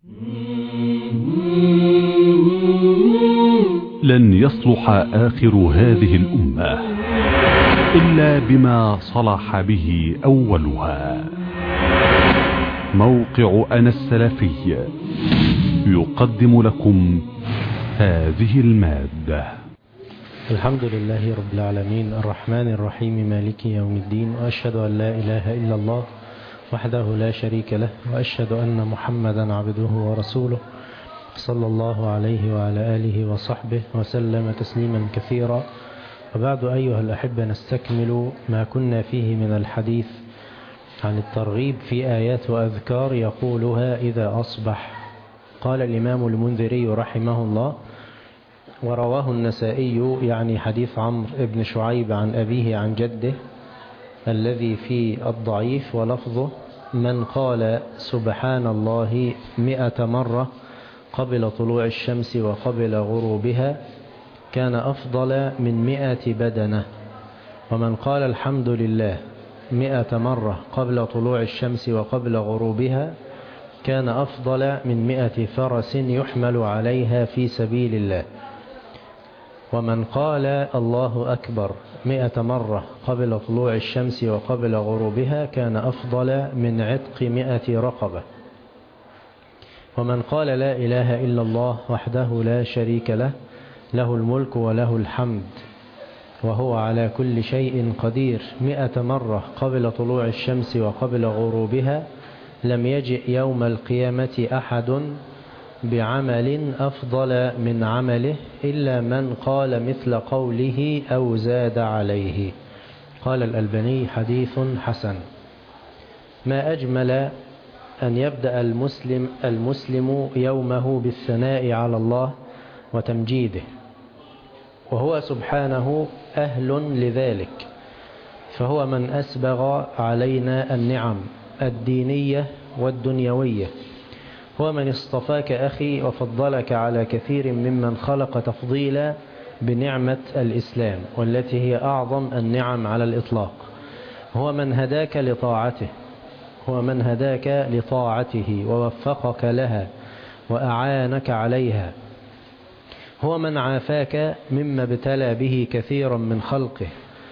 لن يصلح آخر هذه الأمة إلا بما صلح به أولها. موقع أنا السلفي يقدم لكم هذه المادة. الحمد لله رب العالمين الرحمن الرحيم مالك يوم الدين، وأشهد أن لا إله إلا الله وحده لا شريك له، وأشهد أن محمدا عبده ورسوله صلى الله عليه وعلى آله وصحبه وسلم تسليما كثيرا. وبعد أيها الأحبة، نستكمل ما كنا فيه من الحديث عن الترغيب في آيات وأذكار يقولها إذا أصبح. قال الإمام المنذري رحمه الله: ورواه النسائي، يعني حديث عمرو بن شعيب عن أبيه عن جده الذي في الضعيف، ولفظه: من قال سبحان الله 100 مرة قبل طلوع الشمس وقبل غروبها كان أفضل من 100 بدنة، ومن قال الحمد لله 100 مرة قبل طلوع الشمس وقبل غروبها كان أفضل من 100 فرس يحمل عليها في سبيل الله، ومن قال الله أكبر 100 مرة قبل طلوع الشمس وقبل غروبها كان أفضل من عتق 100 رقبة، ومن قال لا إله إلا الله وحده لا شريك له، له الملك وله الحمد وهو على كل شيء قدير 100 مرة قبل طلوع الشمس وقبل غروبها لم يجئ يوم القيامة أحد بعمل أفضل من عمله إلا من قال مثل قوله أو زاد عليه. قال الألباني: حديث حسن. ما أجمل أن يبدأ المسلم يومه بالثناء على الله وتمجيده، وهو سبحانه أهل لذلك، فهو من أسبغ علينا النعم الدينية والدنيوية، هو من اصطفاك أخي وفضلك على كثير ممن خلق تفضيلا بنعمة الإسلام، والتي هي أعظم النعم على الإطلاق، هو من هداك لطاعته، هو من هداك لطاعته ووفقك لها وأعانك عليها، هو من عافاك مما ابتلى به كثيرا من خلقه،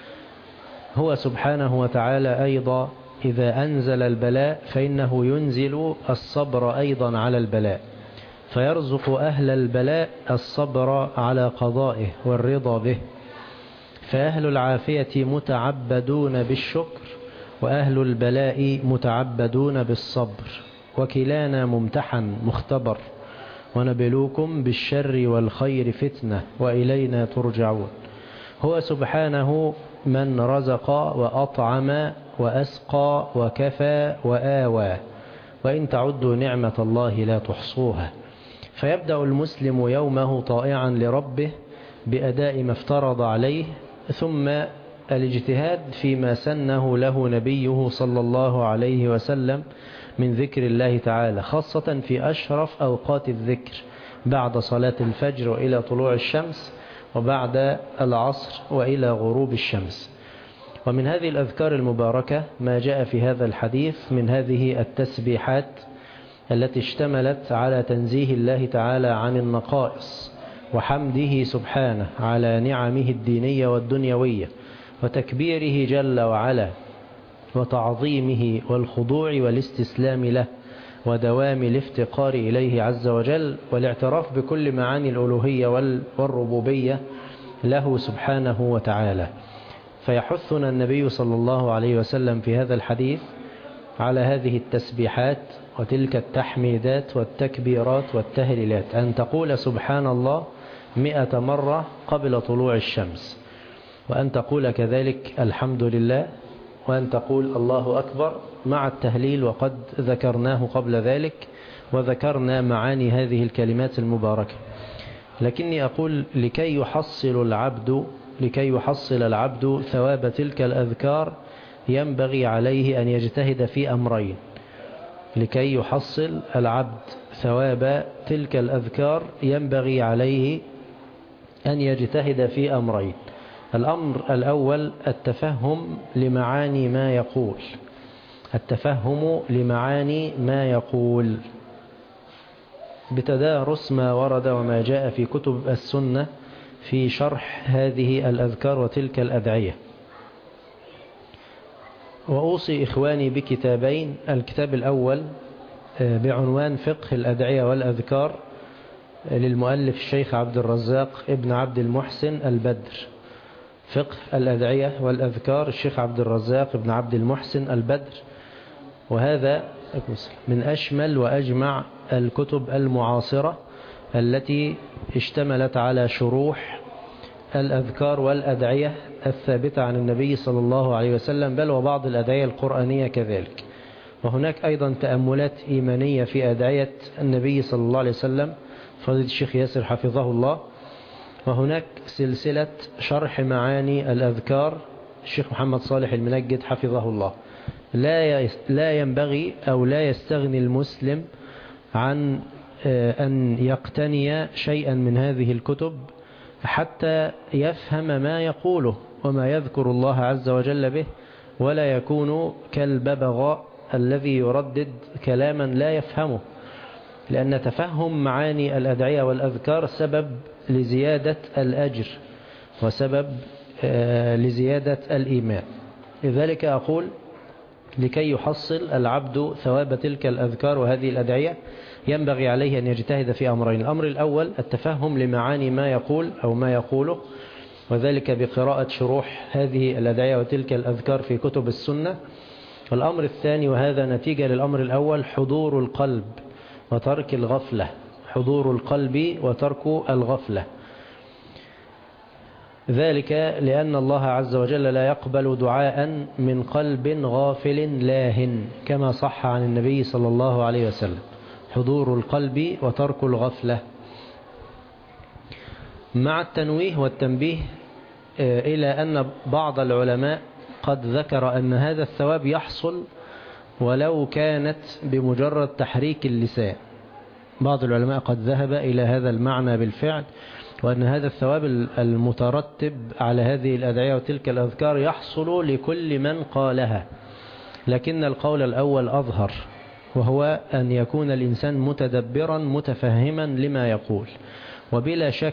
هو سبحانه وتعالى أيضا إذا أنزل البلاء فإنه ينزل الصبر أيضا على البلاء، فيرزق أهل البلاء الصبر على قضائه والرضا به، فأهل العافية متعبدون بالشكر، وأهل البلاء متعبدون بالصبر، وكلانا ممتحن مختبر، ونبلوكم بالشر والخير فتنة وإلينا ترجعون. هو سبحانه من رزق وأطعم وأسقى وكفى وآوى، وإن تعدوا نعمة الله لا تحصوها. فيبدأ المسلم يومه طائعا لربه بأداء ما افترض عليه، ثم الاجتهاد فيما سنه له نبيه صلى الله عليه وسلم من ذكر الله تعالى، خاصة في أشرف أوقات الذكر بعد صلاة الفجر وإلى طلوع الشمس، وبعد العصر وإلى غروب الشمس. ومن هذه الأذكار المباركة ما جاء في هذا الحديث من هذه التسبيحات التي اشتملت على تنزيه الله تعالى عن النقائص، وحمده سبحانه على نعمه الدينية والدنيوية، وتكبيره جل وعلا، وتعظيمه والخضوع والاستسلام له، ودوام الافتقار إليه عز وجل، والاعتراف بكل معاني الألوهية والربوبية له سبحانه وتعالى. فيحثنا النبي صلى الله عليه وسلم في هذا الحديث على هذه التسبيحات وتلك التحميدات والتكبيرات والتهليلات، أن تقول سبحان الله 100 مرة قبل طلوع الشمس، وأن تقول كذلك الحمد لله، وأن تقول الله أكبر مع التهليل، وقد ذكرناه قبل ذلك وذكرنا معاني هذه الكلمات المباركة. لكني أقول لكي يحصل العبد ثواب تلك الأذكار ينبغي عليه أن يجتهد في أمرين. لكي يحصل العبد ثواب تلك الأذكار ينبغي عليه أن يجتهد في أمرين. الأمر الأول التفهم لمعاني ما يقول، التفهم لمعاني ما يقول. بتدارس ما ورد وما جاء في كتب السنة في شرح هذه الأذكار وتلك الأدعية. وأوصي إخواني بكتابين: الكتاب الأول بعنوان فقه الأدعية والأذكار للمؤلف الشيخ عبد الرزاق ابن عبد المحسن البدر. فقه الأدعية والأذكار الشيخ عبد الرزاق ابن عبد المحسن البدر، وهذا من أشمل وأجمع الكتب المعاصرة التي اشتملت على شروح الأذكار والأدعية الثابتة عن النبي صلى الله عليه وسلم، بل وبعض الأدعية القرآنية كذلك. وهناك أيضا تأملات إيمانية في أدعية النبي صلى الله عليه وسلم فضيلة الشيخ ياسر حفظه الله. وهناك سلسلة شرح معاني الأذكار الشيخ محمد صالح المنجد حفظه الله. لا ينبغي أو لا يستغني المسلم عن أن يقتني شيئا من هذه الكتب حتى يفهم ما يقوله وما يذكر الله عز وجل به، ولا يكون كالببغاء الذي يردد كلاما لا يفهمه، لأن تفهم معاني الأدعية والأذكار سبب لزيادة الأجر وسبب لزيادة الإيمان. لذلك أقول: لكي يحصل العبد ثواب تلك الأذكار وهذه الأدعية ينبغي عليه أن يجتهد في أمرين: الأمر الأول التفهم لمعاني ما يقول أو ما يقوله، وذلك بقراءة شروح هذه الأدعية وتلك الأذكار في كتب السنة. والأمر الثاني، وهذا نتيجة للأمر الأول، حضور القلب وترك الغفلة. حضور القلب وترك الغفلة، ذلك لأن الله عز وجل لا يقبل دعاء من قلب غافل لاهٍ، كما صح عن النبي صلى الله عليه وسلم. حضور القلب وترك الغفلة، مع التنويه والتنبيه إلى أن بعض العلماء قد ذكر أن هذا الثواب يحصل ولو كانت بمجرد تحريك اللسان. بعض العلماء قد ذهب إلى هذا المعنى بالفعل، وأن هذا الثواب المترتب على هذه الأدعية وتلك الأذكار يحصل لكل من قالها. لكن القول الأول أظهر، وهو أن يكون الإنسان متدبرا متفهما لما يقول. وبلا شك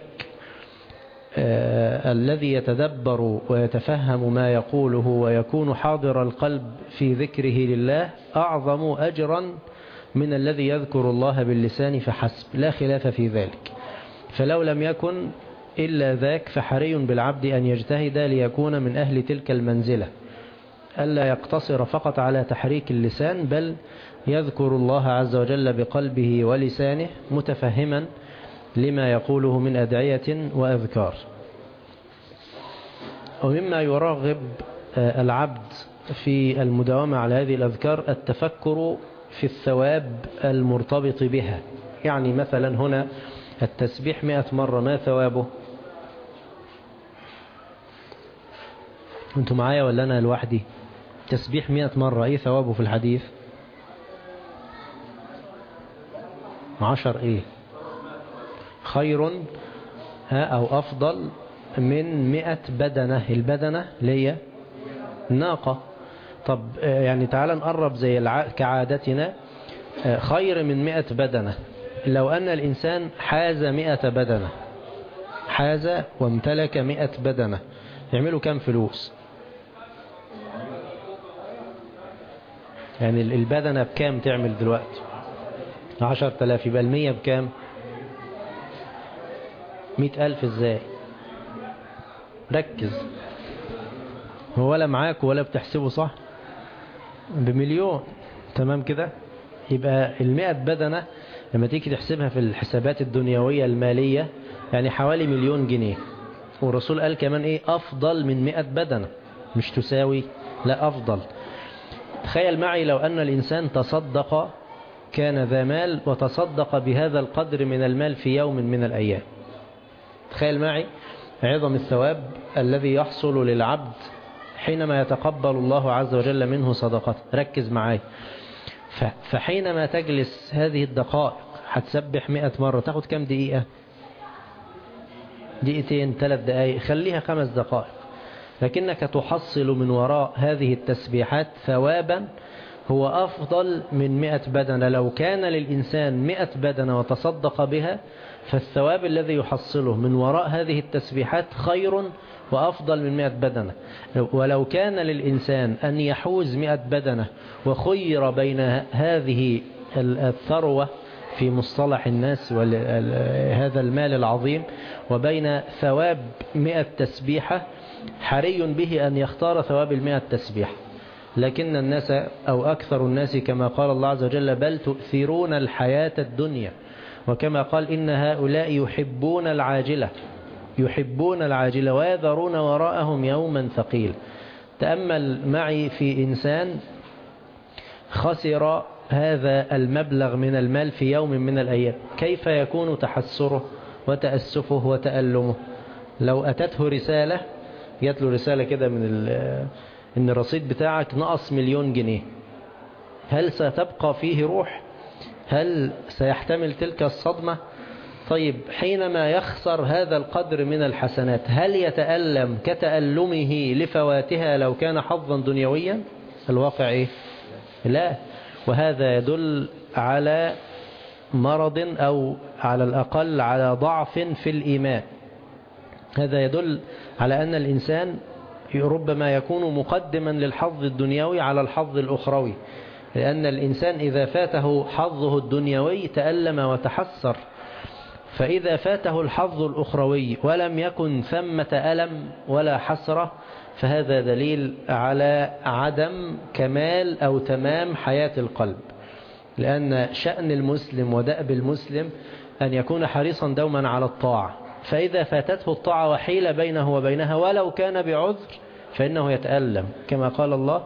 الذي يتدبر ويتفهم ما يقوله ويكون حاضر القلب في ذكره لله أعظم أجرا من الذي يذكر الله باللسان فحسب، لا خلاف في ذلك. فلو لم يكن إلا ذاك فحري بالعبد أن يجتهد ليكون من أهل تلك المنزلة، ألا يقتصر فقط على تحريك اللسان، بل يذكر الله عز وجل بقلبه ولسانه متفهما لما يقوله من أدعية وأذكار. ومما يرغب العبد في المداومة على هذه الأذكار التفكر في الثواب المرتبط بها. يعني مثلا هنا التسبيح 100 مرة ما ثوابه؟ أنتم معايا ولا أنا لوحدي؟ تسبيح 100 مرة إيه ثوابه في الحديث؟ 10 إيه؟ خير أو أفضل من 100 بدنة. البدنة ليا ناقة. طب يعني تعال نقرب زي كعادتنا، خير من 100 بدنة. لو أن الإنسان حاز 100 بدنة، حاز وامتلك 100 بدنة، يعملوا كم فلوس؟ يعني البدنة بكام تعمل دلوقتي؟ 10,000. يبقى 100 بكام؟ 100,000. ازاي؟ ركز، هو ولا معاك ولا بتحسبه صح؟ بمليون. تمام كده؟ يبقى 100 بدنة لما تيجي تحسبها في الحسابات الدنيوية المالية يعني حوالي 1,000,000 جنيه. والرسول قال كمان ايه؟ أفضل من 100 بدنة، مش تساوي، لا أفضل. تخيل معي لو أن الإنسان تصدق، كان ذا مال وتصدق بهذا القدر من المال في يوم من الأيام. تخيل معي عظم الثواب الذي يحصل للعبد حينما يتقبل الله عز وجل منه صدقته. ركز معي، فحينما تجلس هذه الدقائق هتسبح 100 مرة، تاخد كم دقيقة؟ دقيقتين، 3 دقائق، خليها 5 دقائق، لكنك تحصل من وراء هذه التسبيحات ثوابا هو أفضل من 100 بدنة. لو كان للإنسان 100 بدنة وتصدق بها فالثواب الذي يحصله من وراء هذه التسبيحات خير وأفضل من 100 بدنة. ولو كان للإنسان أن يحوز 100 بدنة وخير بين هذه الثروة في مصطلح الناس وهذا المال العظيم وبين ثواب 100 تسبيحة، حري به أن يختار ثواب 100 تسبيحة. لكن الناس أو أكثر الناس كما قال الله عز وجل بل تؤثرون الحياة الدنيا، وكما قال إن هؤلاء يحبون العاجلة ويذرون وراءهم يوما ثقيل. تأمل معي في إنسان خسر هذا المبلغ من المال في يوم من الأيام، كيف يكون تحسره وتأسفه وتألمه؟ لو أتته رسالة، جات له رسالة كده من إن الرصيد بتاعك نقص 1,000,000 جنيه، هل ستبقى فيه روح؟ هل سيحتمل تلك الصدمة؟ طيب حينما يخسر هذا القدر من الحسنات هل يتألم كتألمه لفواتها لو كان حظا دنيويا؟ الواقع إيه؟ لا. وهذا يدل على مرض أو على الأقل على ضعف في الإيمان. هذا يدل على أن الإنسان ربما يكون مقدما للحظ الدنيوي على الحظ الأخروي، لأن الإنسان إذا فاته حظه الدنيوي تألم وتحسر، فإذا فاته الحظ الأخروي ولم يكن ثمة ألم ولا حسرة فهذا دليل على عدم كمال أو تمام حياة القلب. لأن شأن المسلم ودأب المسلم أن يكون حريصا دوما على الطاعة، فإذا فاتته الطاعة وحيل بينه وبينها ولو كان بعذر فإنه يتألم، كما قال الله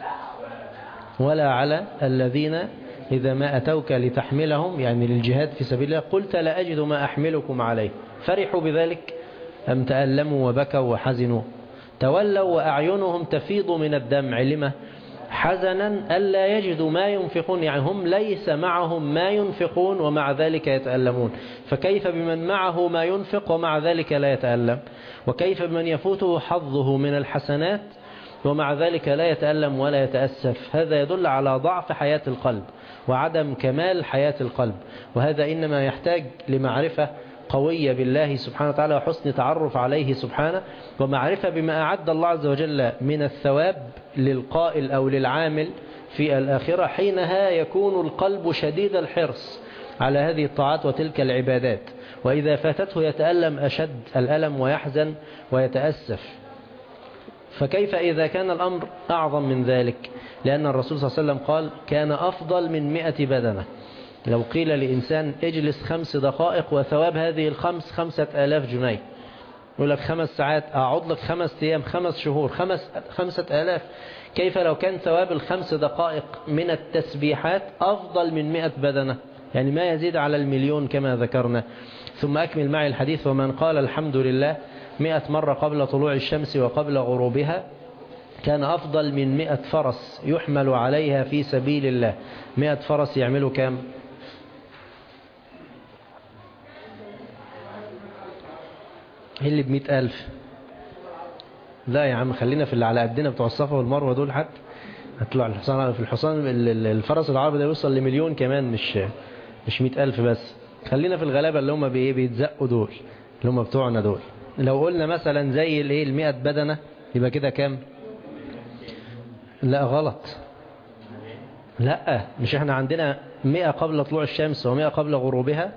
ولا على الذين إذا ما أتوك لتحملهم، يعني للجهاد في سبيل الله، قلت لا أجد ما أحملكم عليه فرحوا بذلك أم تألموا وبكوا وحزنوا تولوا وأعينهم تفيض من الدمع لما؟ حزنا ألا يجدوا ما ينفقون، يعني هم ليس معهم ما ينفقون ومع ذلك يتألمون. فكيف بمن معه ما ينفق ومع ذلك لا يتألم؟ وكيف بمن يفوته حظه من الحسنات ومع ذلك لا يتألم ولا يتأسف؟ هذا يدل على ضعف حياة القلب وعدم كمال حياة القلب، وهذا إنما يحتاج لمعرفة قوية بالله سبحانه وتعالى وحسن تعرف عليه سبحانه، ومعرفة بما أعد الله عز وجل من الثواب للقائل أو للعامل في الآخرة. حينها يكون القلب شديد الحرص على هذه الطاعات وتلك العبادات، وإذا فاتته يتألم أشد الألم ويحزن ويتأسف. فكيف إذا كان الأمر أعظم من ذلك؟ لأن الرسول صلى الله عليه وسلم قال كان أفضل من 100 بدنة. لو قيل لإنسان اجلس 5 دقائق وثواب هذه 5,000 جنيه، يقول لك 5 ساعات أقعد لك 5 أيام 5 شهور 5,000. كيف لو كان ثواب 5 دقائق من التسبيحات أفضل من 100 بدنة، يعني ما يزيد على 1,000,000 كما ذكرنا. ثم أكمل معي الحديث. ومن قال الحمد لله 100 مرة قبل طلوع الشمس وقبل غروبها كان أفضل من 100 فرس يحمل عليها في سبيل الله. 100 فرس يعملوا كام؟ اللي ب100,000. لا يا عم خلينا في اللي على قدنا بتوع الصفا والمروة دول، حتى هتطلع الحصان في الحصان الفرس العربي ده يوصل ل1,000,000 كمان، مش 100,000 بس. خلينا في الغلابة اللي هم بيتزقوا دول، اللي هم بتوعنا دول. لو قلنا مثلا زي الايه 100 بدنة يبقى كده كام؟ لا غلط، لا مش احنا عندنا 100 قبل طلوع الشمس و100 قبل غروبها،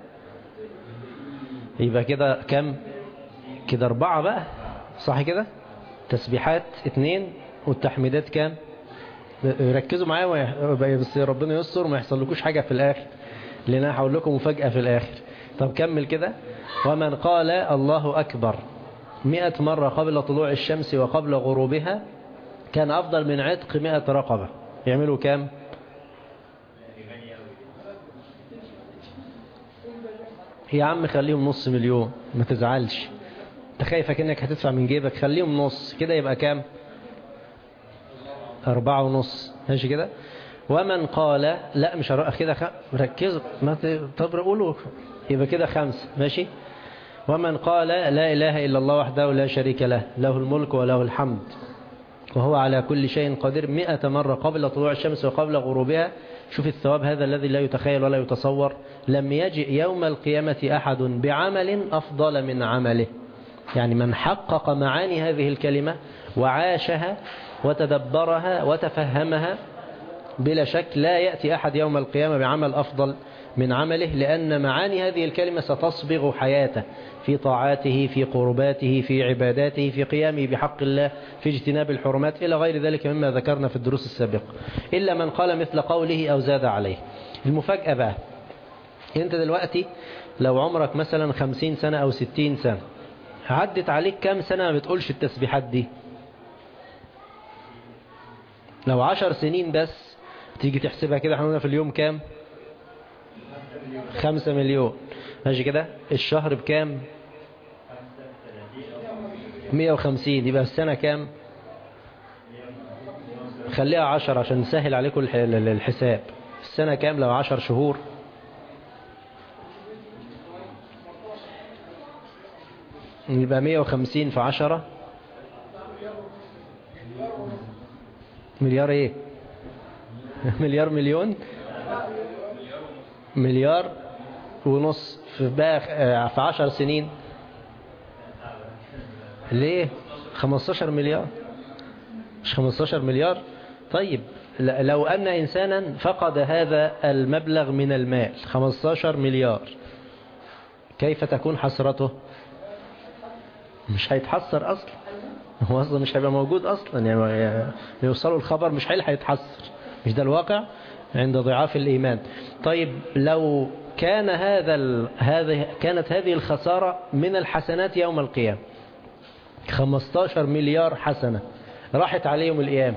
يبقى كده كام؟ كده 4 بقى، صح كده؟ تسبيحات 2 والتحميدات كام؟ ركزوا معايا بس ربنا يستر ما يحصل لكوش حاجة في الآخر، لأن أنا هقول لكم مفاجأة في الآخر. طب كمل كده. ومن قال الله أكبر 100 مرة قبل طلوع الشمس وقبل غروبها كان أفضل من عتق 100 رقبة. يعملوا كام؟ يا عم خليهم 500,000 ما تزعلش، انت خايفك انك هتدفع من جيبك، خليهم نص كده يبقى كام؟ 4.5. ماشي كده. ومن قال لا مش كده ركزوا طب قولوا يبقى كده 5. ماشي. ومن قال لا إله إلا الله وحده لا شريك له له الملك وله الحمد وهو على كل شيء قدير 100 مرة قبل طلوع الشمس وقبل غروبها. شوف الثواب هذا الذي لا يتخيل ولا يتصور. لم يجئ يوم القيامة أحد بعمل أفضل من عمله. يعني من حقق معاني هذه الكلمة وعاشها وتدبرها وتفهمها بلا شك لا يأتي أحد يوم القيامة بعمل أفضل من عمله، لأن معاني هذه الكلمة ستصبغ حياته في طاعاته، في قرباته، في عباداته، في قيامه بحق الله، في اجتناب الحرمات إلى غير ذلك مما ذكرنا في الدروس السابقة، إلا من قال مثل قوله أو زاد عليه. المفاجأة بقى، أنت دلوقتي لو عمرك مثلا 50 سنة أو 60 سنة، عدت عليك كام سنة ما بتقولش التسبيحات دي؟ لو 10 سنين بس تيجي تحسبها كده، احنا في اليوم كام؟ 5 مليون. ماشي كده. الشهر بكام؟ 150. يبقى السنة كام؟ خليها 10 عشان نسهل عليكم الحساب. السنة كام لو 10 شهور؟ يبقى 150 في 10 مليار. ايه؟ مليار مليون؟ مليار ونص في 10 سنين. ليه 15 مليار؟ مش 15 مليار؟ طيب لو أن إنسانا فقد هذا المبلغ من المال 15 مليار، كيف تكون حسرته؟ مش هيتحسر أصلا، هو أصلا مش هيبقى موجود أصلا. يعني يوصلوا الخبر مش هيتحسر. مش ده الواقع عند ضعاف الإيمان. طيب لو كان كانت هذه الخسارة من الحسنات يوم القيامة، 15 مليار حسنة راحت عليهم القيامة،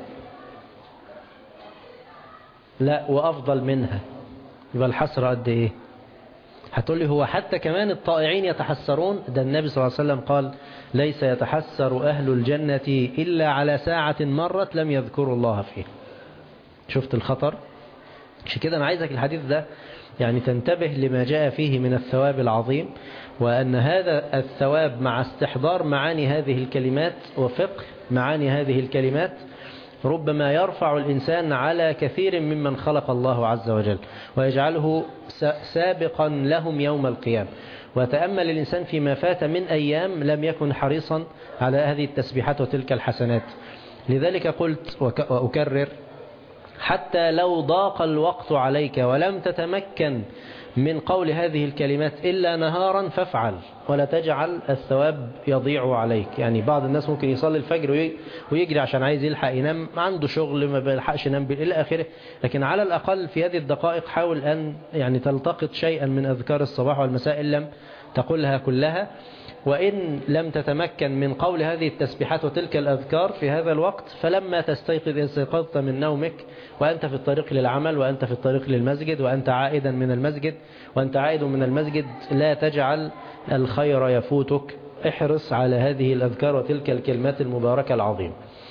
لا وأفضل منها، يبقى الحسرة قد إيه؟ هتقول لي هو حتى كمان الطائعين يتحسرون؟ ده النبي صلى الله عليه وسلم قال ليس يتحسر أهل الجنة إلا على ساعة مرت لم يذكروا الله فيها. شفت الخطر؟ عشان كده أنا عايزك الحديث ده يعني تنتبه لما جاء فيه من الثواب العظيم، وأن هذا الثواب مع استحضار معاني هذه الكلمات وفقه معاني هذه الكلمات ربما يرفع الإنسان على كثير ممن خلق الله عز وجل ويجعله سابقا لهم يوم القيامة. وتأمل الإنسان فيما فات من أيام لم يكن حريصا على هذه التسبيحات وتلك الحسنات. لذلك قلت وأكرر، حتى لو ضاق الوقت عليك ولم تتمكن من قول هذه الكلمات إلا نهارا فافعل، ولا تجعل الثواب يضيع عليك. يعني بعض الناس ممكن يصلي الفجر ويجري عشان عايز يلحق ينام، عنده شغل ما بيلحقش ينام إلى آخره، لكن على الأقل في هذه الدقائق حاول أن يعني تلتقط شيئا من أذكار الصباح والمساء إن لم تقولها كلها. وإن لم تتمكن من قول هذه التسبيحات وتلك الأذكار في هذا الوقت، فلما تستيقظ استيقظت من نومك وأنت في الطريق للعمل وأنت في الطريق للمسجد وأنت عائدا من المسجد وأنت عائد من المسجد، لا تجعل الخير يفوتك، احرص على هذه الأذكار وتلك الكلمات المباركة العظيمة.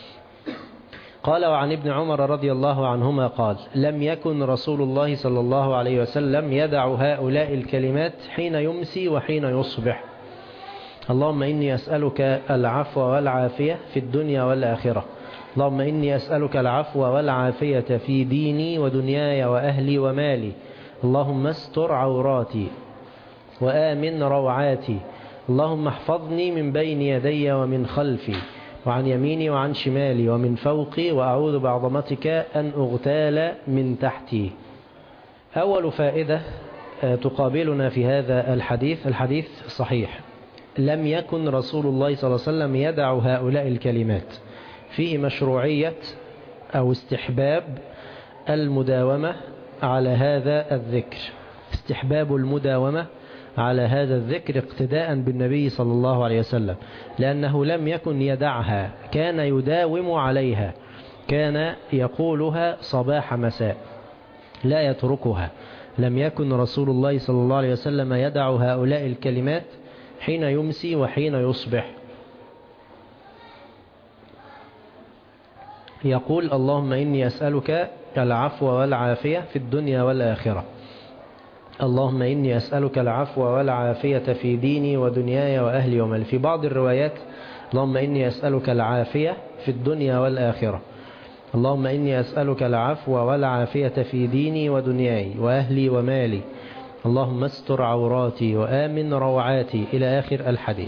قال وعن ابن عمر رضي الله عنهما قال لم يكن رسول الله صلى الله عليه وسلم يدع هؤلاء الكلمات حين يمسي وحين يصبح: اللهم إني أسألك العفو والعافية في الدنيا والآخرة، اللهم إني أسألك العفو والعافية في ديني ودنياي وأهلي ومالي، اللهم استر عوراتي وآمن روعاتي، اللهم احفظني من بين يدي ومن خلفي وعن يميني وعن شمالي ومن فوقي، وأعوذ بعظمتك أن أغتال من تحتي. أول فائدة تقابلنا في هذا الحديث صحيح. لم يكن رسول الله صلى الله عليه وسلم يدع هؤلاء الكلمات، فيه مشروعية أو استحباب المداومة على هذا الذكر، استحباب المداومة على هذا الذكر اقتداء بالنبي صلى الله عليه وسلم، لأنه لم يكن يدعها، كان يداوم عليها، كان يقولها صباح مساء لا يتركها. لم يكن رسول الله صلى الله عليه وسلم يدع هؤلاء الكلمات حين يمسي وحين يصبح. يقول اللهم إني أسألك العفو والعافية في الدنيا والآخرة، اللهم إني أسألك العفو والعافية في ديني ودنياي وأهلي ومالي. في بعض الروايات اللهم إني أسألك العافية في الدنيا والآخرة. اللهم إني أسألك العفو والعافية في ديني ودنياي وأهلي ومالي. اللهم استر عوراتي وآمن روعاتي إلى آخر الحديث.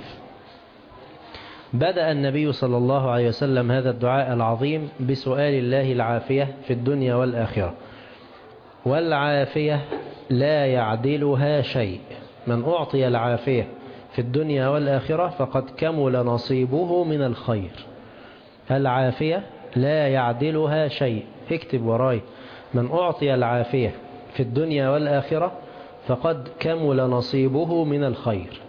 بدأ النبي صلى الله عليه وسلم هذا الدعاء العظيم بسؤال الله العافية في الدنيا والآخرة، والعافية لا يعدلها شيء. من أعطي العافية في الدنيا والآخرة فقد كمل نصيبه من الخير. العافية لا يعدلها شيء. اكتب وراي: من أعطي العافية في الدنيا والآخرة فقد كمل نصيبه من الخير.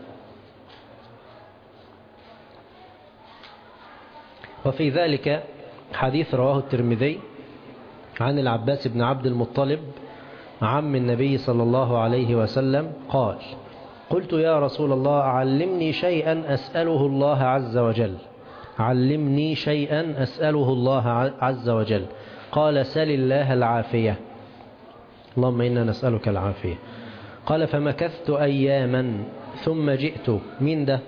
وفي ذلك حديث رواه الترمذي عن العباس بن عبد المطلب عم النبي صلى الله عليه وسلم قال: قلت يا رسول الله علمني شيئا أسأله الله عز وجل. علمني شيئا أسأله الله عز وجل. قال: سل الله العافية. اللهم إنا نسألك العافية. قال: فمكثت أياما ثم جئت. من ده؟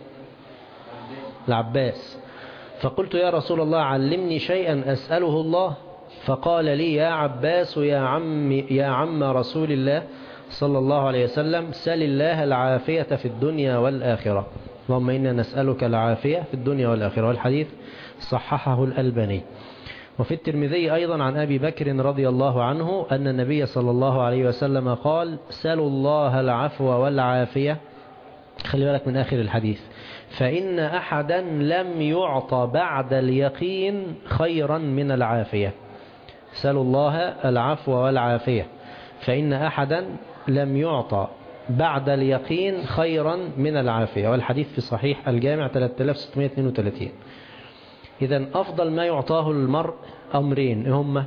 العباس. فقلت يا رسول الله علمني شيئا أسأله الله. فقال لي: يا عباس يا عم رسول الله صلى الله عليه وسلم، سل الله العافية في الدنيا والآخرة. اللهم إنا نسألك العافية في الدنيا والآخرة. والحديث صححه الألباني. وفي الترمذي أيضا عن أبي بكر رضي الله عنه أن النبي صلى الله عليه وسلم قال: سلوا الله العفو والعافية. خلي بالك من آخر الحديث: فإن أحدا لم يعط بعد اليقين خيرا من العافية. سلوا الله العفو والعافية، فإن أحدا لم يعط بعد اليقين خيرا من العافية. والحديث في صحيح الجامع 3632. إذن أفضل ما يعطاه المرء أمرين هما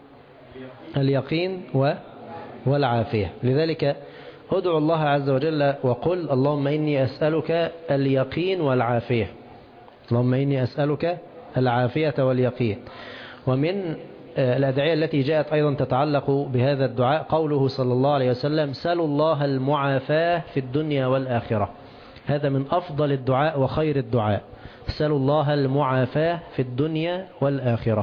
اليقين والعافية. لذلك ادعو الله عز وجل وقل: اللهم إني أسألك اليقين والعافية. اللهم إني أسألك العافية واليقين. ومن الأدعية التي جاءت أيضا تتعلق بهذا الدعاء قوله صلى الله عليه وسلم: سلوا الله المعافاة في الدنيا والآخرة. هذا من أفضل الدعاء وخير الدعاء. سلوا الله المعافاة في الدنيا والآخرة.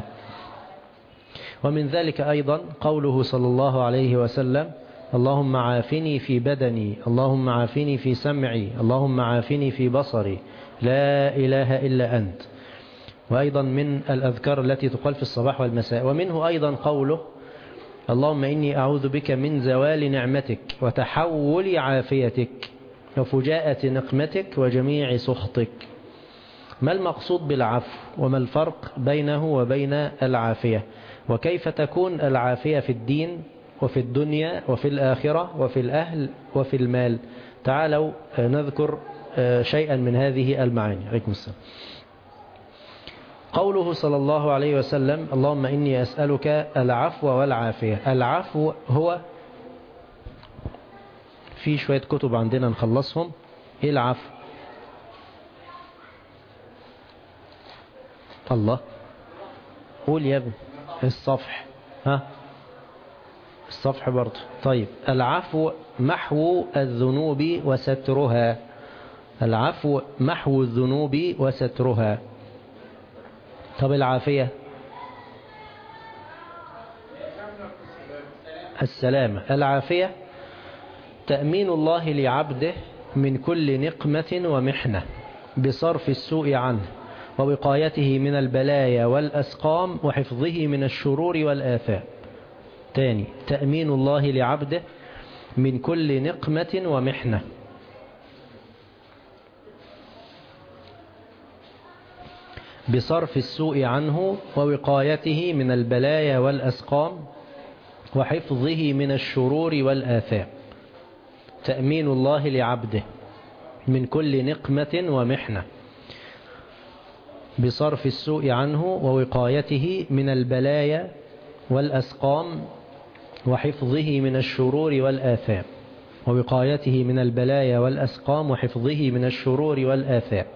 ومن ذلك أيضا قوله صلى الله عليه وسلم: اللهم عافني في بدني، اللهم عافني في سمعي، اللهم عافني في بصري، لا إله إلا أنت. وأيضا من الأذكار التي تقال في الصباح والمساء. ومنه أيضا قوله: اللهم إني أعوذ بك من زوال نعمتك وتحول عافيتك وفجاءة نقمتك وجميع سخطك. ما المقصود بالعفو؟ وما الفرق بينه وبين العافية؟ وكيف تكون العافية في الدين وفي الدنيا وفي الآخرة وفي الأهل وفي المال؟ تعالوا نذكر شيئا من هذه المعاني. عليكم السلام. قوله صلى الله عليه وسلم: اللهم إني أسألك العفو والعافية. العفو هو في شوية كتب عندنا نخلصهم. إيه العفو؟ الله، قول يا ابن الصفح. الصفح برضه. طيب، العفو محو الذنوب وسترها. العفو محو الذنوب وسترها. طب العافية؟ السلامة. العافية تأمين الله لعبده من كل نقمة ومحنة بصرف السوء عنه ووقايته من البلايا والأسقام وحفظه من الشرور والآثام. تاني: تأمين الله لعبده من كل نقمة ومحنة بصرف السوء عنه ووقايته من البلايا والأسقام وحفظه من الشرور والآثام. تأمين الله لعبده من كل نقمة ومحنة بصرف السوء عنه ووقايته من البلايا والأسقام وحفظه من الشرور والآثام. ووقايته من البلايا والأسقام وحفظه من الشرور والآثام.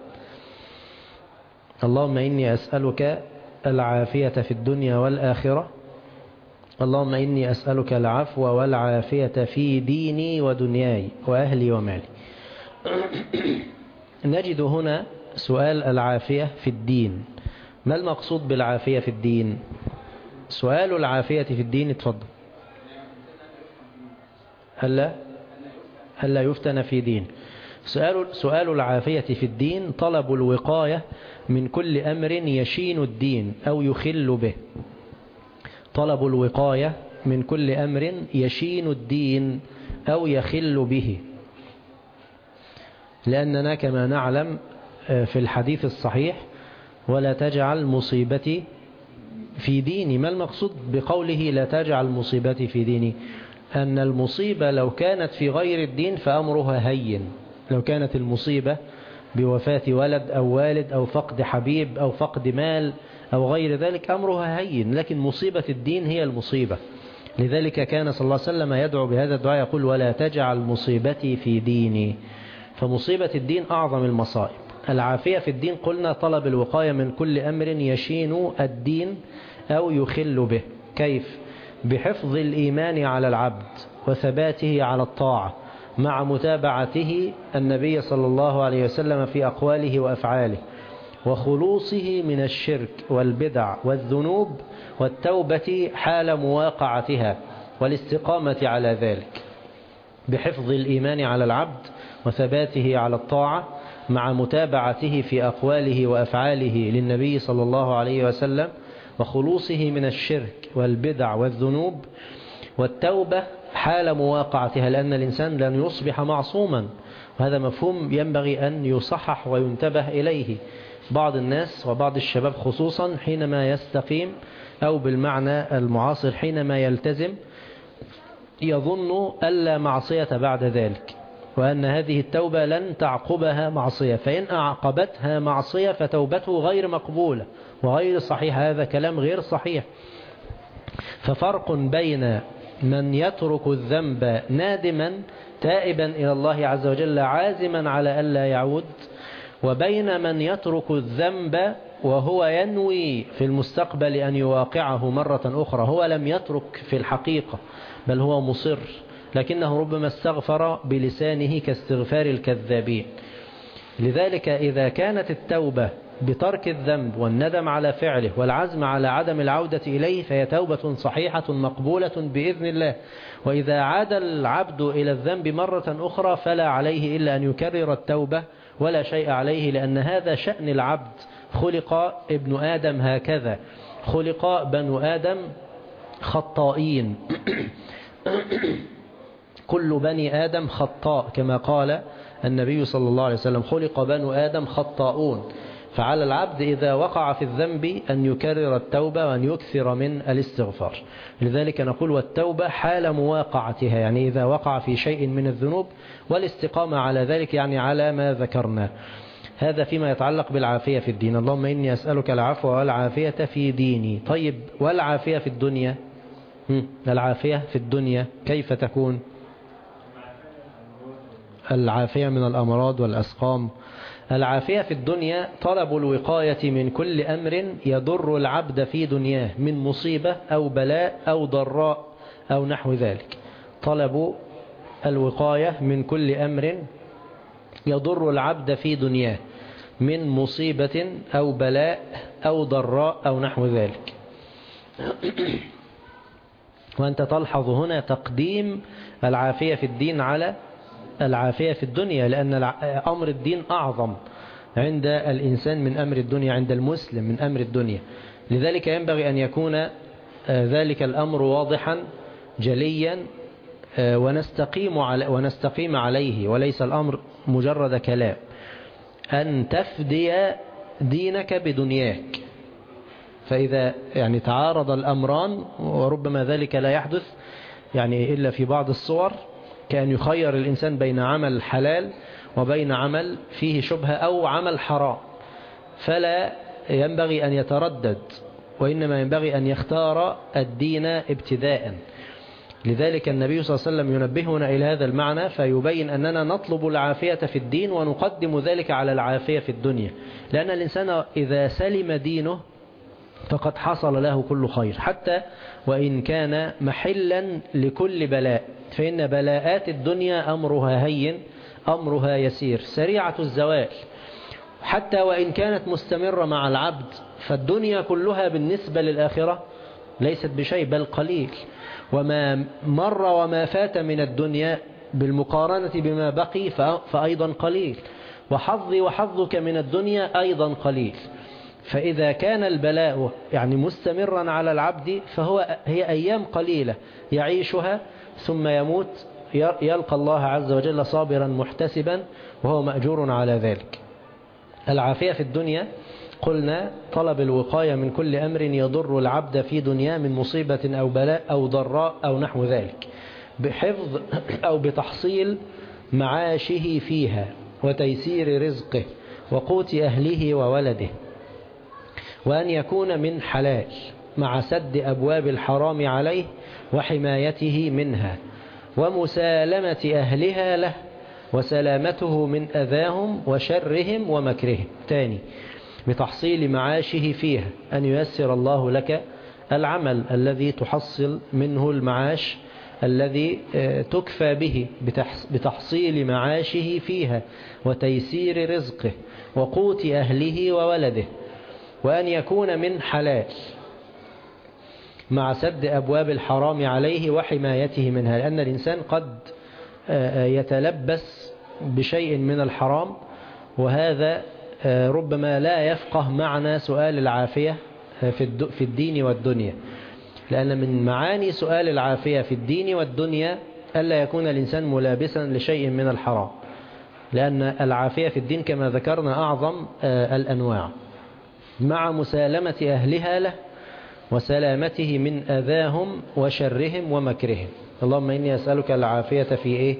اللهم إني أسألك العافية في الدنيا والآخرة. اللهم إني أسألك العفو والعافية في ديني ودنياي وأهلي ومالي. نجد هنا سؤال العافية في الدين ما المقصود بالعافية في الدين؟ سؤال العافية في الدين، اتفضل. ألا يفتن في دين. سؤال العافية في الدين طلب الوقاية من كل أمر يشين الدين أو يخل به. طلب الوقاية من كل أمر يشين الدين أو يخل به، لأننا كما نعلم في الحديث الصحيح ولا تجعل مصيبتي في ديني. ما المقصود بقوله لا تجعل مصيبتي في ديني؟ أن المصيبة لو كانت في غير الدين فأمرها هين. لو كانت المصيبة بوفاة ولد أو والد أو فقد حبيب أو فقد مال أو غير ذلك أمرها هين، لكن مصيبة الدين هي المصيبة. لذلك كان صلى الله عليه وسلم يدعو بهذا الدعاء يقول ولا تجعل مصيبتي في ديني. فمصيبة الدين أعظم المصائب. العافية في الدين قلنا طلب الوقاية من كل أمر يشين الدين أو يخل به. كيف؟ بحفظ الإيمان على العبد وثباته على الطاعة مع متابعته النبي صلى الله عليه وسلم في أقواله وأفعاله، وخلوصه من الشرك والبدع والذنوب والتوبة حال مواقعتها والاستقامة على ذلك. بحفظ الإيمان على العبد وثباته على الطاعة مع متابعته في أقواله وأفعاله للنبي صلى الله عليه وسلم، وخلوصه من الشرك والبدع والذنوب والتوبة حال مواقعتها، لأن الإنسان لن يصبح معصوما، وهذا مفهوم ينبغي أن يصحح وينتبه إليه. بعض الناس وبعض الشباب خصوصا حينما يستقيم أو بالمعنى المعاصر حينما يلتزم يظن ألا معصية بعد ذلك، وأن هذه التوبة لن تعقبها معصية، فإن أعقبتها معصية فتوبته غير مقبولة وغير صحيح. هذا كلام غير صحيح. ففرق بين من يترك الذنب نادما تائبا إلى الله عز وجل عازما على ألا يعود، وبين من يترك الذنب وهو ينوي في المستقبل أن يواقعه مرة أخرى. هو لم يترك في الحقيقة بل هو مصر، لكنه ربما استغفر بلسانه كاستغفار الكذابين. لذلك إذا كانت التوبة بترك الذنب والندم على فعله والعزم على عدم العودة إليه فهي توبة صحيحة مقبولة بإذن الله. وإذا عاد العبد إلى الذنب مرة أخرى فلا عليه إلا أن يكرر التوبة ولا شيء عليه، لأن هذا شأن العبد. خلق ابن آدم هكذا، خلق بنو آدم خطائين. كل بني آدم خطاء كما قال النبي صلى الله عليه وسلم خلق بنو آدم خطاؤون. فعلى العبد إذا وقع في الذنب أن يكرر التوبة وأن يكثر من الاستغفار. لذلك نقول والتوبة حال مواقعتها، يعني إذا وقع في شيء من الذنوب، والاستقامة على ذلك يعني على ما ذكرنا. هذا فيما يتعلق بالعافية في الدين. اللهم إني أسألك العفو والعافية في ديني. طيب والعافية في الدنيا؟ العافية في الدنيا كيف تكون؟ العافية من الأمراض والأسقام. العافية في الدنيا طلب الوقاية من كل أمر يضر العبد في دنياه من مصيبة أو بلاء أو ضراء أو نحو ذلك. طلب الوقاية من كل أمر يضر العبد في دنياه من مصيبة أو بلاء أو ضراء أو نحو ذلك. وأنت تلحظ هنا تقديم العافية في الدين على العافية في الدنيا، لأن أمر الدين أعظم عند الإنسان من أمر الدنيا، عند المسلم من أمر الدنيا. لذلك ينبغي أن يكون ذلك الأمر واضحا جليا ونستقيم عليه، وليس الأمر مجرد كلام. أن تفدي دينك بدنياك. فإذا يعني تعارض الأمران، وربما ذلك لا يحدث يعني إلا في بعض الصور، كأن يخير الإنسان بين عمل حلال وبين عمل فيه شبهة أو عمل حرام، فلا ينبغي أن يتردد، وإنما ينبغي أن يختار الدين ابتداء. لذلك النبي صلى الله عليه وسلم ينبهنا إلى هذا المعنى، فيبين أننا نطلب العافية في الدين ونقدم ذلك على العافية في الدنيا، لأن الإنسان إذا سلم دينه فقد حصل له كل خير، حتى وإن كان محلا لكل بلاء. فإن بلاءات الدنيا أمرها هين، أمرها يسير، سريعة الزوال. حتى وإن كانت مستمرة مع العبد، فالدنيا كلها بالنسبة للآخرة ليست بشيء بل قليل، وما مر وما فات من الدنيا بالمقارنة بما بقي فأيضا قليل، وحظي وحظك من الدنيا أيضا قليل. فإذا كان البلاء يعني مستمرا على العبد هي أيام قليلة يعيشها ثم يموت، يلقى الله عز وجل صابرا محتسبا وهو مأجور على ذلك. العافية في الدنيا قلنا طلب الوقاية من كل أمر يضر العبد في دنيا من مصيبة أو بلاء أو ضراء أو نحو ذلك، بحفظ أو بتحصيل معاشه فيها وتيسير رزقه وقوت أهله وولده، وأن يكون من حلال مع سد أبواب الحرام عليه وحمايته منها ومسالمة أهلها له وسلامته من أذاهم وشرهم ومكرهم. تاني، بتحصيل معاشه فيها، أن ييسر الله لك العمل الذي تحصل منه المعاش الذي تكفى به بتحصيل معاشه فيها وتيسير رزقه وقوت أهله وولده، وأن يكون من حلال مع سد أبواب الحرام عليه وحمايته منها، لأن الإنسان قد يتلبس بشيء من الحرام، وهذا ربما لا يفقه معنى سؤال العافية في الدين والدنيا، لأن من معاني سؤال العافية في الدين والدنيا ألا يكون الإنسان ملابسا لشيء من الحرام، لأن العافية في الدين كما ذكرنا أعظم الأنواع، مع مسالمة أهلها له وسلامته من أذاهم وشرهم ومكرهم. اللهم إني أسألك العافية في إيه؟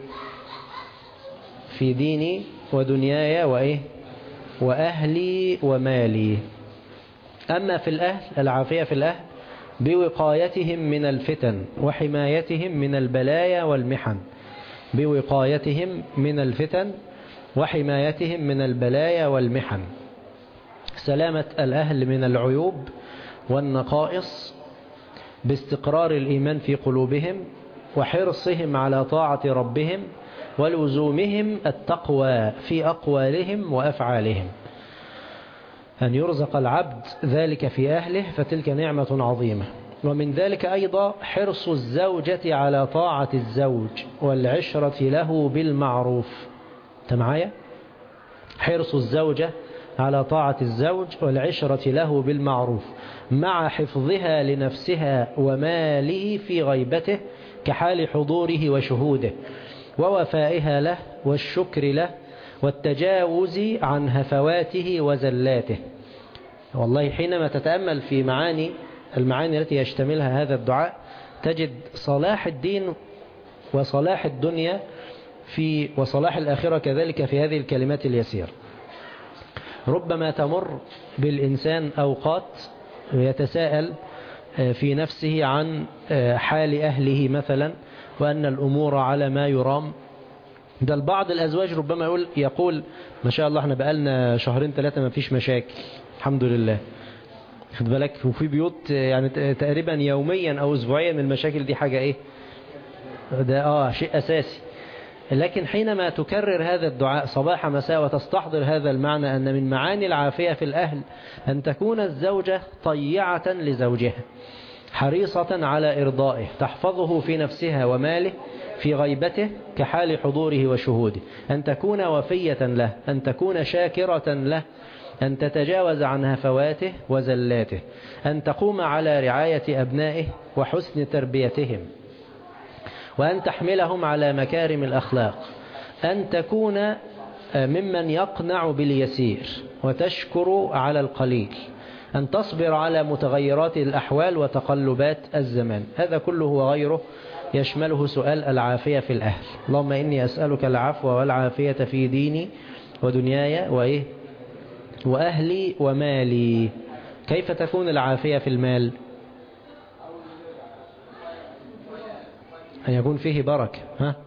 في ديني ودنياي وإيه؟ وأهلي ومالي. أما في الأهل، العافية في الأهل بوقايتهم من الفتن وحمايتهم من البلايا والمحن، بوقايتهم من الفتن وحمايتهم من البلايا والمحن، سلامة الأهل من العيوب والنقائص باستقرار الإيمان في قلوبهم وحرصهم على طاعة ربهم ولزومهم التقوى في أقوالهم وأفعالهم. أن يرزق العبد ذلك في أهله فتلك نعمة عظيمة. ومن ذلك أيضا حرص الزوجة على طاعة الزوج والعشرة له بالمعروف. معايا؟ حرص الزوجة على طاعة الزوج والعشرة له بالمعروف مع حفظها لنفسها وماله في غيبته كحال حضوره وشهوده، ووفائها له والشكر له والتجاوز عن هفواته وزلاته. والله حينما تتأمل في المعاني التي يشتملها هذا الدعاء تجد صلاح الدين وصلاح الدنيا وصلاح الآخرة كذلك في هذه الكلمات اليسيرة. ربما تمر بالإنسان أوقات يتساءل في نفسه عن حال أهله مثلا، وأن الأمور على ما يرام. ده البعض الأزواج ربما يقول ما شاء الله احنا بقالنا شهرين ثلاثة ما فيش مشاكل الحمد لله، خد بالك. وفي بيوت يعني تقريبا يوميا أو أسبوعيا المشاكل دي حاجة إيه ده شيء أساسي. لكن حينما تكرر هذا الدعاء صباح مساء وتستحضر هذا المعنى أن من معاني العافية في الأهل أن تكون الزوجة طيعة لزوجها حريصة على إرضائه، تحفظه في نفسها وماله في غيبته كحال حضوره وشهوده، أن تكون وفية له، أن تكون شاكرة له، أن تتجاوز عن هفواته وزلاته، أن تقوم على رعاية أبنائه وحسن تربيتهم، وأن تحملهم على مكارم الأخلاق، أن تكون ممن يقنع باليسير وتشكر على القليل، أن تصبر على متغيرات الأحوال وتقلبات الزمان. هذا كله وغيره يشمله سؤال العافية في الأهل. اللهم إني أسألك العفو والعافية في ديني ودنياي وأهلي ومالي. كيف تكون العافية في المال؟ أن يكون فيه بركة،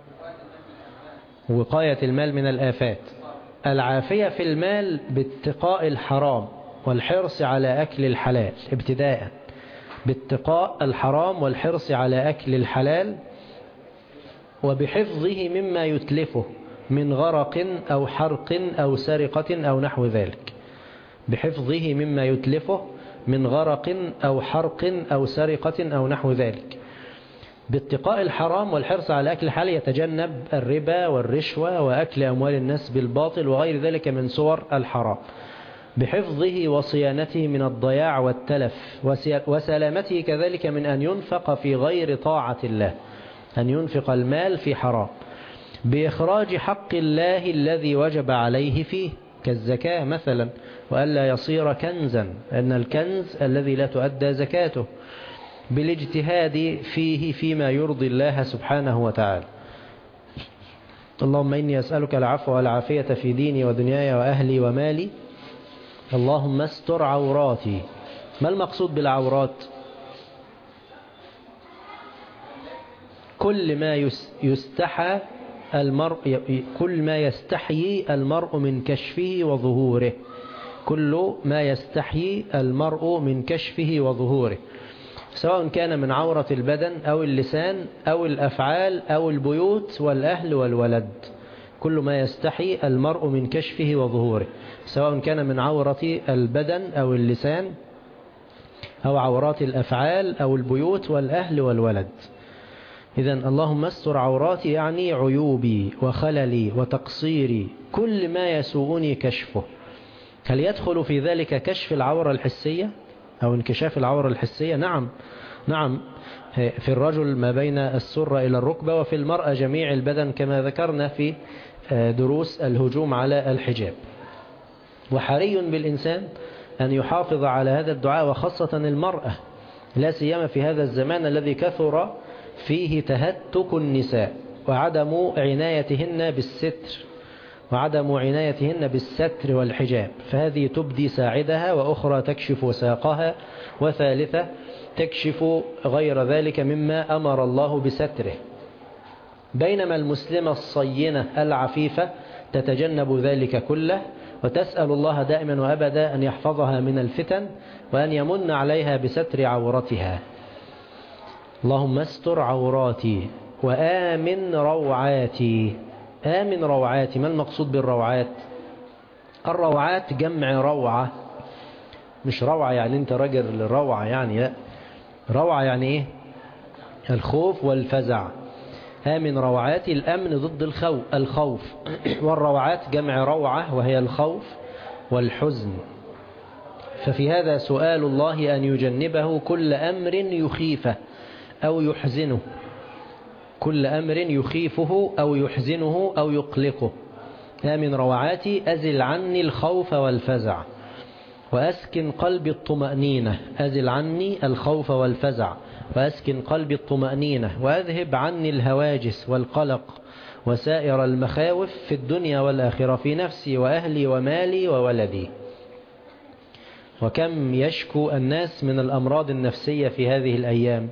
وقاية المال من الآفات. العافية في المال باتقاء الحرام والحرص على أكل الحلال ابتداء، باتقاء الحرام والحرص على أكل الحلال وبحفظه مما يتلفه من غرق أو حرق أو سرقة أو نحو ذلك، بحفظه مما يتلفه من غرق أو حرق أو سرقة أو نحو ذلك، باتقاء الحرام والحرص على أكل الحلال، يتجنب الربا والرشوة وأكل أموال الناس بالباطل وغير ذلك من صور الحرام، بحفظه وصيانته من الضياع والتلف، وسلامته كذلك من أن ينفق في غير طاعة الله، أن ينفق المال في حرام، بإخراج حق الله الذي وجب عليه فيه كالزكاة مثلا، وألا يصير كنزا، أن الكنز الذي لا تؤدى زكاته، بالاجتهاد فيه فيما يرضي الله سبحانه وتعالى. اللهم إني أسألك العفو والعافية في ديني ودنياي وأهلي ومالي، اللهم استر عوراتي. ما المقصود بالعورات؟ كل ما يستحى المرء، كل ما يستحيي المرء من كشفه وظهوره، كل ما يستحيي المرء من كشفه وظهوره، سواء كان من عورة البدن أو اللسان أو الأفعال أو البيوت والأهل والولد، كل ما يستحي المرء من كشفه وظهوره، سواء كان من عورة البدن أو اللسان أو عورات الأفعال أو البيوت والأهل والولد. إذن اللهم استر عوراتي يعني عيوبي وخللي وتقصيري، كل ما يسوءني كشفه. هل يدخل في ذلك كشف العورة الحسية أو انكشاف العورة الحسية؟ نعم، في الرجل ما بين السرة إلى الركبة، وفي المرأة جميع البدن كما ذكرنا في دروس الهجوم على الحجاب. وحري بالإنسان أن يحافظ على هذا الدعاء، وخاصة المرأة، لا سيما في هذا الزمان الذي كثر فيه تهتك النساء وعدم عنايتهن بالستر والحجاب، فهذه تبدي ساعدها، وأخرى تكشف ساقها، وثالثة تكشف غير ذلك مما أمر الله بستره، بينما المسلمة الصينة العفيفة تتجنب ذلك كله، وتسأل الله دائما وأبدا أن يحفظها من الفتن وأن يمن عليها بستر عورتها. اللهم استر عوراتي وآمن روعاتي. آمن روعاتي، ما المقصود بالروعات؟ الروعات جمع روعة، مش روعة يعني انت راجل روعة يعني، لا، روعة يعني ايه؟ الخوف والفزع. آمن روعاتي، الأمن ضد الخوف، والروعات جمع روعة وهي الخوف والحزن. ففي هذا سؤال الله أن يجنبه كل أمر يخيفه أو يحزنه، كل أمر يخيفه أو يحزنه أو يقلقه. آمن روعاتي، أزل عني الخوف والفزع، وأسكن قلبي الطمأنينة. أزل عني الخوف والفزع وأسكن قلبي الطمأنينة، وأذهب عني الهواجس والقلق وسائر المخاوف في الدنيا والآخرة، في نفسي وأهلي ومالي وولدي. وكم يشكو الناس من الأمراض النفسية في هذه الأيام،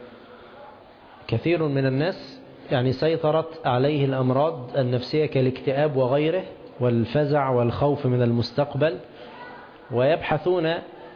كثير من الناس يعني سيطرت عليه الأمراض النفسية كالاكتئاب وغيره، والفزع والخوف من المستقبل، ويبحثون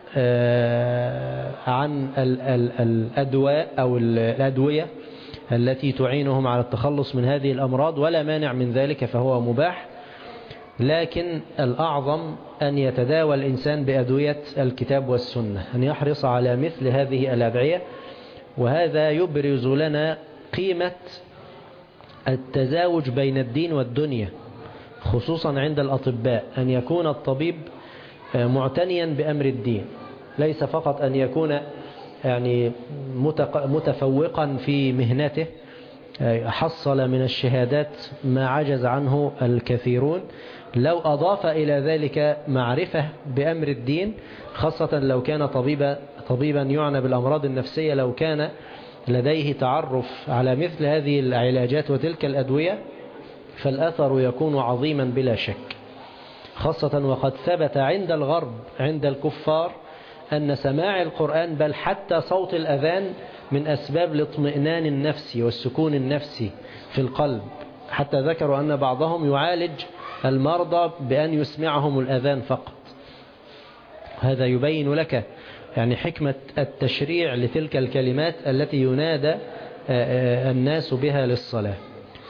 عن الأدواء أو الأدوية التي تعينهم على التخلص من هذه الأمراض، ولا مانع من ذلك فهو مباح، لكن الأعظم أن يتداوى الإنسان بأدوية الكتاب والسنة، أن يحرص على مثل هذه الأدعية. وهذا يبرز لنا قيمة التزاوج بين الدين والدنيا، خصوصا عند الأطباء، أن يكون الطبيب معتنيا بأمر الدين، ليس فقط أن يكون يعني متفوقا في مهنته، حصل من الشهادات ما عجز عنه الكثيرون. لو أضاف إلى ذلك معرفة بأمر الدين، خاصة لو كان طبيبا يعنى بالأمراض النفسية، لو كان لديه تعرف على مثل هذه العلاجات وتلك الأدوية، فالأثر يكون عظيما بلا شك، خاصة وقد ثبت عند الغرب، عند الكفار، أن سماع القرآن بل حتى صوت الأذان من أسباب الاطمئنان النفسي والسكون النفسي في القلب، حتى ذكروا أن بعضهم يعالج المرضى بأن يسمعهم الأذان فقط. هذا يبين لك يعني حكمة التشريع لتلك الكلمات التي ينادى الناس بها للصلاة.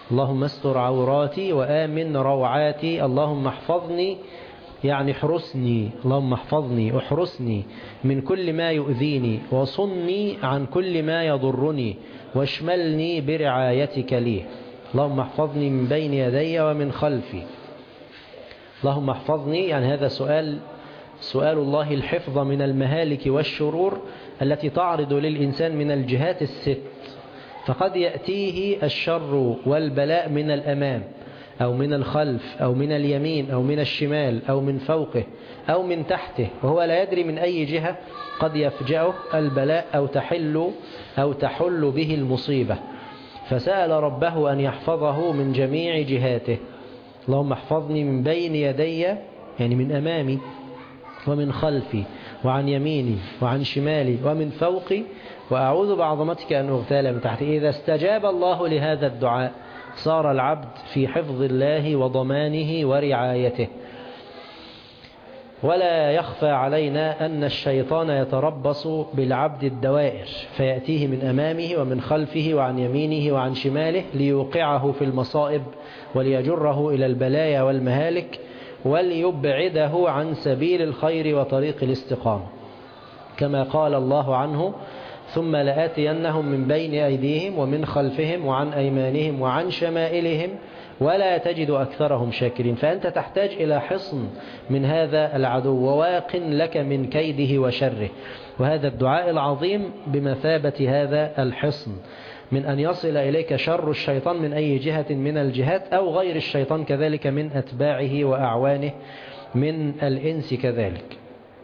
اللهم استر عوراتي وآمن روعاتي، اللهم احفظني يعني احرسني، اللهم احفظني احرسني من كل ما يؤذيني، وصني عن كل ما يضرني، واشملني برعايتك لي. اللهم احفظني من بين يدي ومن خلفي. اللهم احفظني، يعني هذا سؤال الله الحفظ من المهالك والشرور التي تعرض للإنسان من الجهات الست. فقد يأتيه الشر والبلاء من الأمام أو من الخلف أو من اليمين أو من الشمال أو من فوقه أو من تحته، وهو لا يدري من أي جهة قد يفجأه البلاء أو تحل به المصيبة. فسأل ربه أن يحفظه من جميع جهاته. اللهم احفظني من بين يدي يعني من أمامي، ومن خلفي، وعن يميني، وعن شمالي، ومن فوقي، وأعوذ بعظمتك أن أغتال من تحتي. إذا استجاب الله لهذا الدعاء صار العبد في حفظ الله وضمانه ورعايته. ولا يخفى علينا أن الشيطان يتربص بالعبد الدوائر، فيأتيه من أمامه ومن خلفه وعن يمينه وعن شماله ليوقعه في المصائب وليجره إلى البلايا والمهالك وليبعده عن سبيل الخير وطريق الاستقامة، كما قال الله عنه: ثم لآتينهم من بين أيديهم ومن خلفهم وعن أيمانهم وعن شمائلهم ولا تجد أكثرهم شاكرين. فأنت تحتاج إلى حصن من هذا العدو وواق لك من كيده وشره، وهذا الدعاء العظيم بمثابة هذا الحصن من أن يصل إليك شر الشيطان من أي جهة من الجهات، أو غير الشيطان كذلك من أتباعه وأعوانه من الإنس كذلك.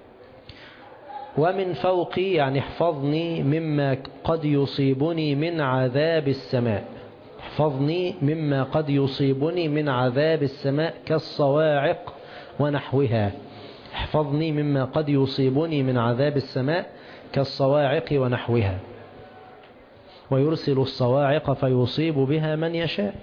ومن فوقي يعني احفظني مما قد يصيبني من عذاب السماء، احفظني مما قد يصيبني من عذاب السماء كالصواعق ونحوها، احفظني مما قد يصيبني من عذاب السماء كالصواعق ونحوها، ويرسل الصواعق فيصيب بها من يشاء.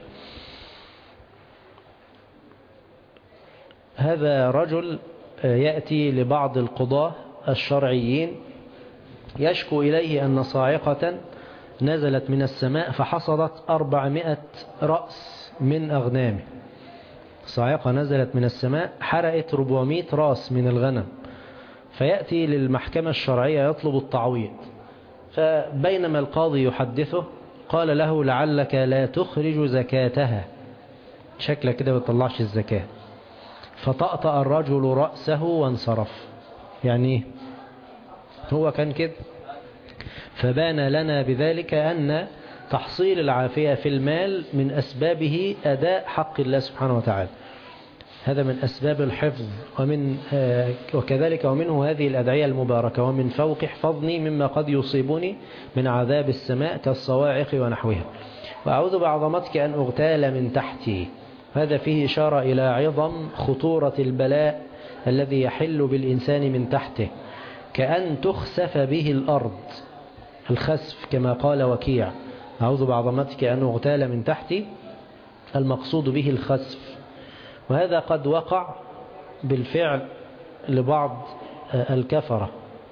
هذا رجل يأتي لبعض القضاة الشرعيين يشكو إليه أن صاعقة نزلت من السماء فحصدت 400 رأس من أغنامه. صاعقة نزلت من السماء حرقت 400 رأس من الغنم، فيأتي للمحكمة الشرعية يطلب التعويض. فبينما القاضي يحدثه قال له: لعلك لا تخرج زكاتها، شكلك كده بتطلعش الزكاة. فطأطأ الرجل رأسه وانصرف. يعني هو كان كده. فبان لنا بذلك أن تحصيل العافية في المال من أسبابه أداء حق الله سبحانه وتعالى، هذا من أسباب الحفظ. وكذلك ومنه هذه الأدعية المباركة: ومن فوق احفظني مما قد يصيبني من عذاب السماء كالصواعق ونحوها، وأعوذ بعظمتك أن أغتال من تحتي. هذا فيه إشارة إلى عظم خطورة البلاء الذي يحل بالإنسان من تحته، كأن تخسف به الأرض، الخسف كما قال وكيع: أعوذ بعظمتك أن أغتال من تحتي، المقصود به الخسف. وهذا قد وقع بالفعل لبعض الكفرة،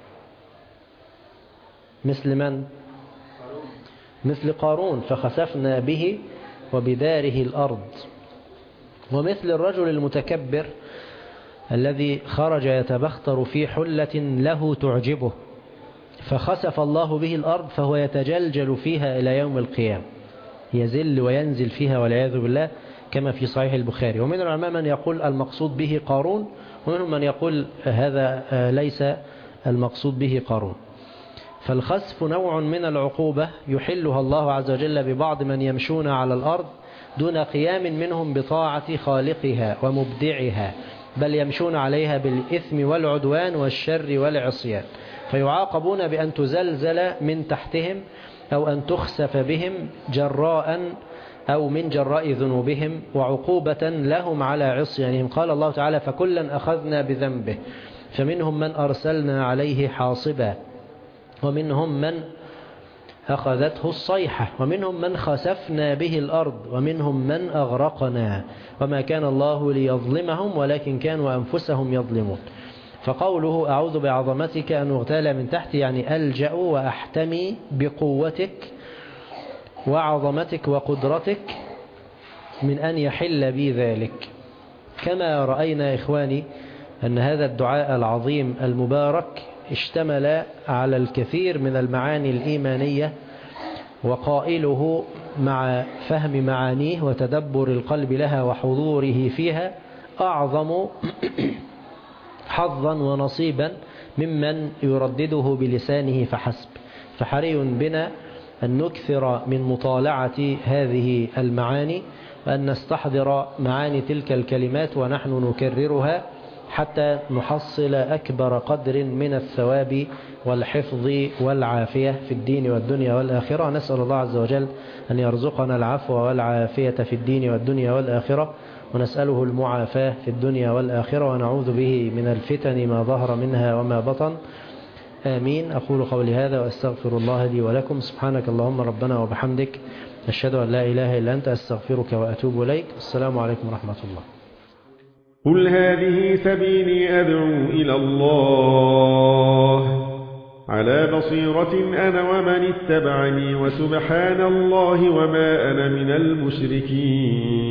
مثل من؟ مثل قارون، فخسفنا به وبداره الأرض. ومثل الرجل المتكبر الذي خرج يتبختر في حلة له تعجبه، فخسف الله به الأرض فهو يتجلجل فيها إلى يوم القيامة، يزل وينزل فيها والعياذ بالله، كما في صحيح البخاري. ومن العلماء من يقول المقصود به قارون، ومنهم من يقول هذا ليس المقصود به قارون. فالخسف نوع من العقوبة يحلها الله عز وجل ببعض من يمشون على الأرض دون قيام منهم بطاعة خالقها ومبدعها، بل يمشون عليها بالإثم والعدوان والشر والعصيان، فيعاقبون بأن تزلزل من تحتهم أو أن تخسف بهم جراء أو من جراء ذنوبهم وعقوبة لهم على عصيانهم. قال الله تعالى: فكلا أخذنا بذنبه، فمنهم من أرسلنا عليه حاصبا، ومنهم من أخذته الصيحة، ومنهم من خسفنا به الأرض، ومنهم من أغرقنا، وما كان الله ليظلمهم ولكن كانوا أنفسهم يظلمون. فقوله أعوذ بعظمتك أن أغتال من تحتي يعني ألجأ وأحتمي بقوتك وعظمتك وقدرتك من أن يحل بي ذلك. كما رأينا إخواني أن هذا الدعاء العظيم المبارك اشتمل على الكثير من المعاني الإيمانية، وقائله مع فهم معانيه وتدبر القلب لها وحضوره فيها أعظم حظا ونصيبا ممن يردده بلسانه فحسب. فحري بنا أن نكثر من مطالعة هذه المعاني، وأن نستحضر معاني تلك الكلمات ونحن نكررها حتى نحصل أكبر قدر من الثواب والحفظ والعافية في الدين والدنيا والآخرة. نسأل الله عز وجل أن يرزقنا العفو والعافية في الدين والدنيا والآخرة، ونسأله المعافاة في الدنيا والآخرة، ونعوذ به من الفتن ما ظهر منها وما بطن. آمين. أقول قولي هذا وأستغفر الله لي ولكم. سبحانك اللهم ربنا وبحمدك، أشهد أن لا إله إلا أنت، أستغفرك وأتوب إليك. السلام عليكم ورحمة الله. قل هذه سبيلي أدعو إلى الله على بصيرة أنا ومن اتبعني، وسبحان الله وما أنا من المشركين.